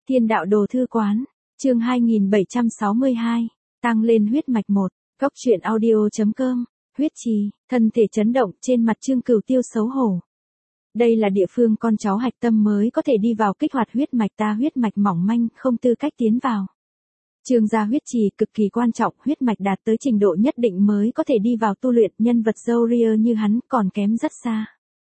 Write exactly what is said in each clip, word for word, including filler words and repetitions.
Thiên đạo đồ thư quán, chương hai nghìn bảy trăm sáu mươi hai, tăng lên huyết mạch một, góc truyện audio chấm com, huyết trì, thân thể chấn động trên mặt Trương Cửu Tiêu xấu hổ. Đây là địa phương con cháu hạch tâm mới có thể đi vào kích hoạt huyết mạch, ta huyết mạch mỏng manh, không tư cách tiến vào. Trương gia huyết trì cực kỳ quan trọng, huyết mạch đạt tới trình độ nhất định mới có thể đi vào tu luyện, nhân vật Warrior như hắn còn kém rất xa.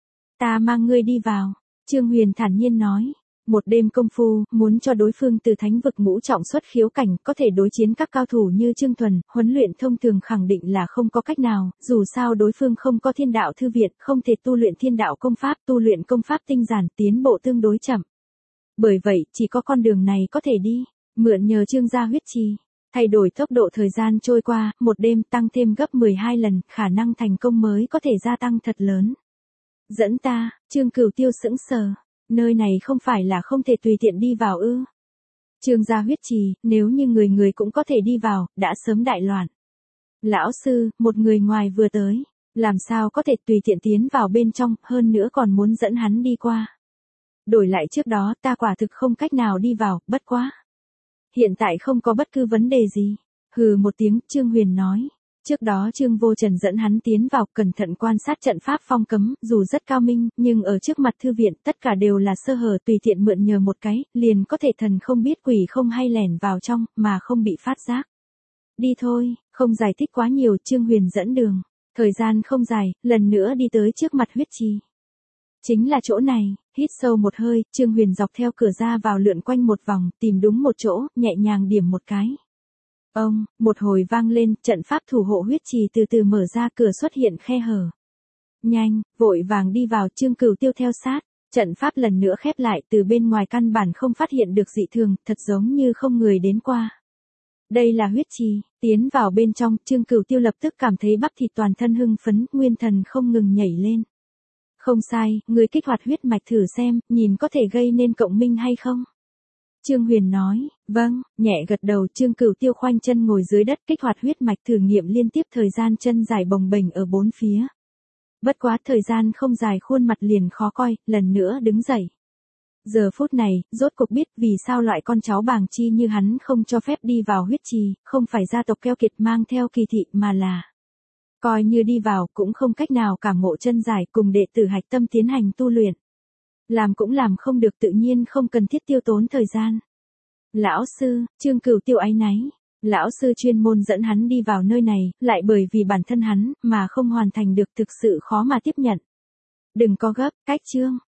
Ta mang ngươi đi vào, Trương Huyền thản nhiên nói. Một đêm công phu, muốn cho đối phương từ thánh vực ngũ trọng xuất khiếu cảnh, có thể đối chiến các cao thủ như Trương Thuần, huấn luyện thông thường khẳng định là không có cách nào, dù sao đối phương không có thiên đạo thư viện, không thể tu luyện thiên đạo công pháp, tu luyện công pháp tinh giản, tiến bộ tương đối chậm. Bởi vậy, chỉ có con đường này có thể đi, mượn nhờ Trương gia huyết trì, thay đổi tốc độ thời gian trôi qua, một đêm tăng thêm gấp mười hai lần, khả năng thành công mới có thể gia tăng thật lớn. Dẫn ta, Trương Cửu Tiêu sững sờ. Nơi này không phải là không thể tùy tiện đi vào ư? Trương gia huyết trì, nếu như người người cũng có thể đi vào, đã sớm đại loạn. Lão sư, một người ngoài vừa tới, làm sao có thể tùy tiện tiến vào bên trong, hơn nữa còn muốn dẫn hắn đi qua. Đổi lại trước đó, ta quả thực không cách nào đi vào, bất quá. Hiện tại không có bất cứ vấn đề gì. Hừ một tiếng, Trương Huyền nói. Trước đó Trương Vô Trần dẫn hắn tiến vào, cẩn thận quan sát trận pháp phong cấm, dù rất cao minh, nhưng ở trước mặt thư viện, tất cả đều là sơ hở, tùy tiện mượn nhờ một cái, liền có thể thần không biết quỷ không hay lẻn vào trong, mà không bị phát giác. Đi thôi, không giải thích quá nhiều, Trương Huyền dẫn đường. Thời gian không dài, lần nữa đi tới trước mặt huyết trì. Chính là chỗ này, hít sâu một hơi, Trương Huyền dọc theo cửa ra vào lượn quanh một vòng, tìm đúng một chỗ, nhẹ nhàng điểm một cái. Ông, một hồi vang lên, trận pháp thủ hộ huyết trì từ từ mở ra, cửa xuất hiện khe hở. Nhanh, vội vàng đi vào, Trương Cửu Tiêu theo sát, trận pháp lần nữa khép lại, từ bên ngoài căn bản không phát hiện được dị thường, thật giống như không người đến qua. Đây là huyết trì, tiến vào bên trong, Trương Cửu Tiêu lập tức cảm thấy bắp thịt toàn thân hưng phấn, nguyên thần không ngừng nhảy lên. Không sai, người kích hoạt huyết mạch thử xem, nhìn có thể gây nên cộng minh hay không? Trương Huyền nói, vâng, nhẹ gật đầu, Trương Cửu Tiêu khoanh chân ngồi dưới đất kích hoạt huyết mạch thử nghiệm liên tiếp thời gian chân dài bồng bềnh ở bốn phía. Bất quá thời gian không dài khuôn mặt liền khó coi, lần nữa đứng dậy. Giờ phút này, rốt cuộc biết vì sao loại con cháu bàng chi như hắn không cho phép đi vào huyết trì, không phải gia tộc keo kiệt mang theo kỳ thị mà là. Coi như đi vào cũng không cách nào cảm ngộ chân dài cùng đệ tử hạch tâm tiến hành tu luyện. Làm cũng làm không được, tự nhiên không cần thiết tiêu tốn thời gian. Lão sư, Trương Cửu Tiêu áy náy. Lão sư chuyên môn dẫn hắn đi vào nơi này, lại bởi vì bản thân hắn, mà không hoàn thành được, thực sự khó mà tiếp nhận. Đừng có gấp, cách Trương,